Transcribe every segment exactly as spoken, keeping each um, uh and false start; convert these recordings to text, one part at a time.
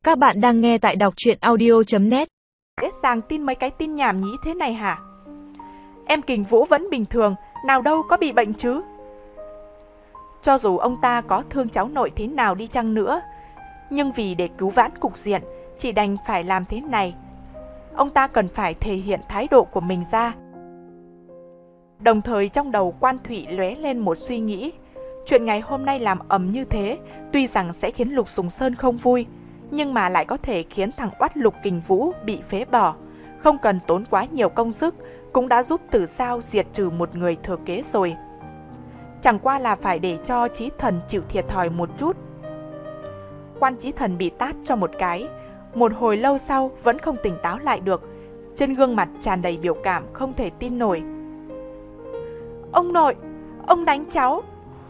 Các bạn đang nghe tại đọc truyện audio chấm net. Dễ dàng tin mấy cái tin nhảm nhí thế này hả? Em Kình Vũ vẫn bình thường, nào đâu có bị bệnh chứ. Cho dù ông ta có thương cháu nội thế nào đi chăng nữa, nhưng vì để cứu vãn cục diện, chỉ đành phải làm thế này. Ông ta cần phải thể hiện thái độ của mình ra. Đồng thời trong đầu Quan Thụy lóe lên một suy nghĩ. Chuyện ngày hôm nay làm ầm như thế, tuy rằng sẽ khiến Lục Sùng Sơn không vui, nhưng mà lại có thể khiến thằng oắt Lục Kình Vũ bị phế bỏ. Không cần tốn quá nhiều công sức, cũng đã giúp Tử Giao diệt trừ một người thừa kế rồi. Chẳng qua là phải để cho Chí Thần chịu thiệt thòi một chút. Quan Chí Thần bị tát cho một cái, một hồi lâu sau vẫn không tỉnh táo lại được. Trên gương mặt tràn đầy biểu cảm không thể tin nổi. Ông nội, ông đánh cháu.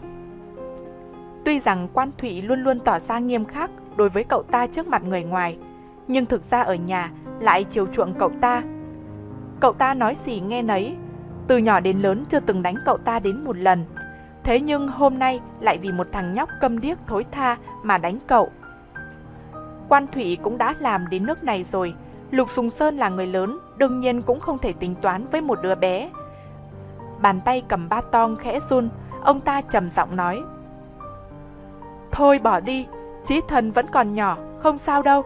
Tuy rằng Quan Thụy luôn luôn tỏ ra nghiêm khắc đối với cậu ta trước mặt người ngoài, nhưng thực ra ở nhà lại chiều chuộng cậu ta. Cậu ta nói gì nghe nấy, từ nhỏ đến lớn chưa từng đánh cậu ta đến một lần. Thế nhưng hôm nay lại vì một thằng nhóc câm điếc thối tha mà đánh cậu. Quan Thụy cũng đã làm đến nước này rồi. Lục Sùng Sơn là người lớn, đương nhiên cũng không thể tính toán với một đứa bé. Bàn tay cầm ba tong khẽ run, ông ta trầm giọng nói: Thôi bỏ đi, Chí Thần vẫn còn nhỏ, không sao đâu.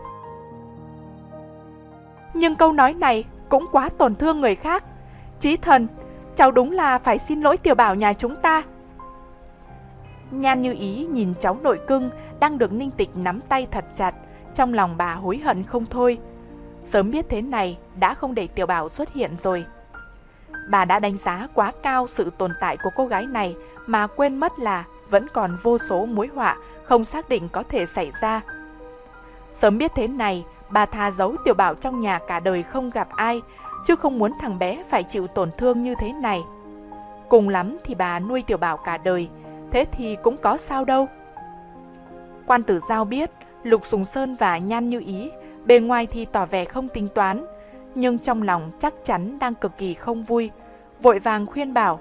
Nhưng câu nói này cũng quá tổn thương người khác. Chí Thần, cháu đúng là phải xin lỗi Tiểu Bảo nhà chúng ta. Nhan Như Ý nhìn cháu nội cưng đang được Ninh Tịch nắm tay thật chặt, trong lòng bà hối hận không thôi. Sớm biết thế này đã không để Tiểu Bảo xuất hiện rồi. Bà đã đánh giá quá cao sự tồn tại của cô gái này mà quên mất là vẫn còn vô số mối họa không xác định có thể xảy ra. Sớm biết thế này, bà thà giấu Tiểu Bảo trong nhà cả đời không gặp ai, chứ không muốn thằng bé phải chịu tổn thương như thế này. Cùng lắm thì bà nuôi Tiểu Bảo cả đời, thế thì cũng có sao đâu. Quan Tử Giao biết Lục Sùng Sơn và Nhan Như Ý bề ngoài thì tỏ vẻ không tính toán, nhưng trong lòng chắc chắn đang cực kỳ không vui, vội vàng khuyên bảo: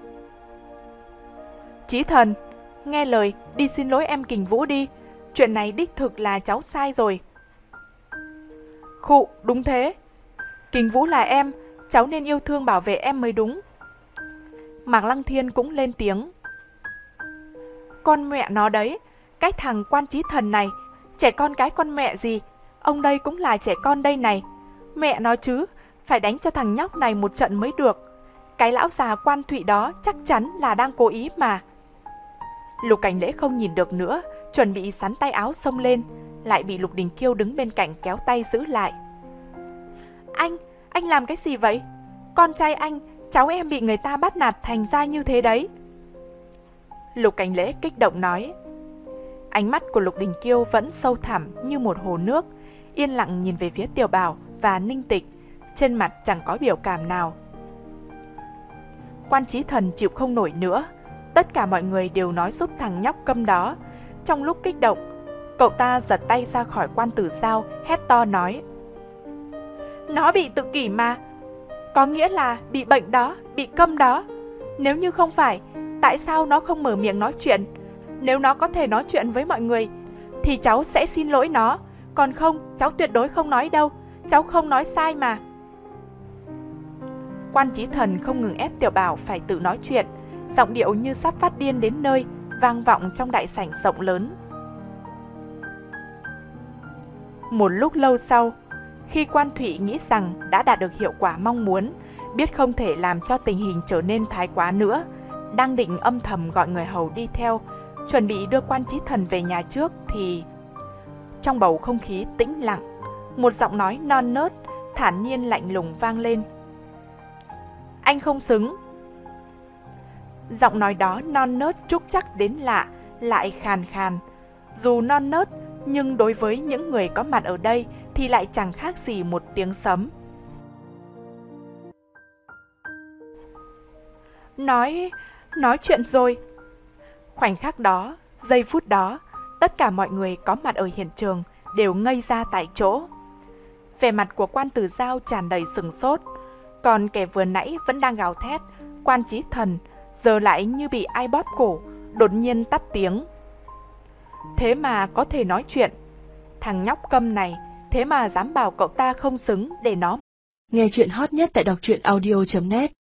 Chí Thần, nghe lời đi xin lỗi em Kình Vũ đi, chuyện này đích thực là cháu sai rồi. Khụ, đúng thế, Kình Vũ là em, cháu nên yêu thương bảo vệ em mới đúng. Mạc Lăng Thiên cũng lên tiếng: Con mẹ nó đấy, cái thằng Quan Chí Thần này, trẻ con cái con mẹ gì, ông đây cũng là trẻ con đây này. Mẹ nó chứ, phải đánh cho thằng nhóc này một trận mới được. Cái lão già Quan Thụy đó chắc chắn là đang cố ý mà. Lục Cảnh Lễ không nhìn được nữa, chuẩn bị sắn tay áo xông lên, lại bị Lục Đình Kiêu đứng bên cạnh kéo tay giữ lại. Anh, anh làm cái gì vậy? Con trai anh, cháu em bị người ta bắt nạt thành ra như thế đấy. Lục Cảnh Lễ kích động nói. Ánh mắt của Lục Đình Kiêu vẫn sâu thẳm như một hồ nước, yên lặng nhìn về phía Tiểu Bảo và Ninh Tịch, trên mặt chẳng có biểu cảm nào. Quan Chí Thần chịu không nổi nữa, tất cả mọi người đều nói giúp thằng nhóc câm đó. Trong lúc kích động, cậu ta giật tay ra khỏi Quan Tử Giao, hét to nói: Nó bị tự kỷ mà, có nghĩa là bị bệnh đó, bị câm đó. Nếu như không phải, tại sao nó không mở miệng nói chuyện? Nếu nó có thể nói chuyện với mọi người thì cháu sẽ xin lỗi nó, còn không, cháu tuyệt đối không nói đâu, cháu không nói sai mà. Quan Chí Thần không ngừng ép Tiểu Bảo phải tự nói chuyện, giọng điệu như sắp phát điên đến nơi, vang vọng trong đại sảnh rộng lớn. Một lúc lâu sau, khi Quan Thụy nghĩ rằng đã đạt được hiệu quả mong muốn, biết không thể làm cho tình hình trở nên thái quá nữa, đang định âm thầm gọi người hầu đi theo, chuẩn bị đưa Quan Chí Thần về nhà trước thì trong bầu không khí tĩnh lặng, một giọng nói non nớt, thản nhiên lạnh lùng vang lên: Anh không xứng. Giọng nói đó non nớt trúc chắc đến lạ, lại khàn khàn. Dù non nớt, nhưng đối với những người có mặt ở đây thì lại chẳng khác gì một tiếng sấm. Nói, nói chuyện rồi. Khoảnh khắc đó, giây phút đó, tất cả mọi người có mặt ở hiện trường đều ngây ra tại chỗ. Vẻ mặt của Quan Tử Giao tràn đầy sửng sốt, còn kẻ vừa nãy vẫn đang gào thét, Quan Chí Thần, giờ lại như bị ai bóp cổ, đột nhiên tắt tiếng. Thế mà có thể nói chuyện. Thằng nhóc câm này, thế mà dám bảo cậu ta không xứng để nó. Nghe chuyện hot nhất tại đọc truyện audio chấm net.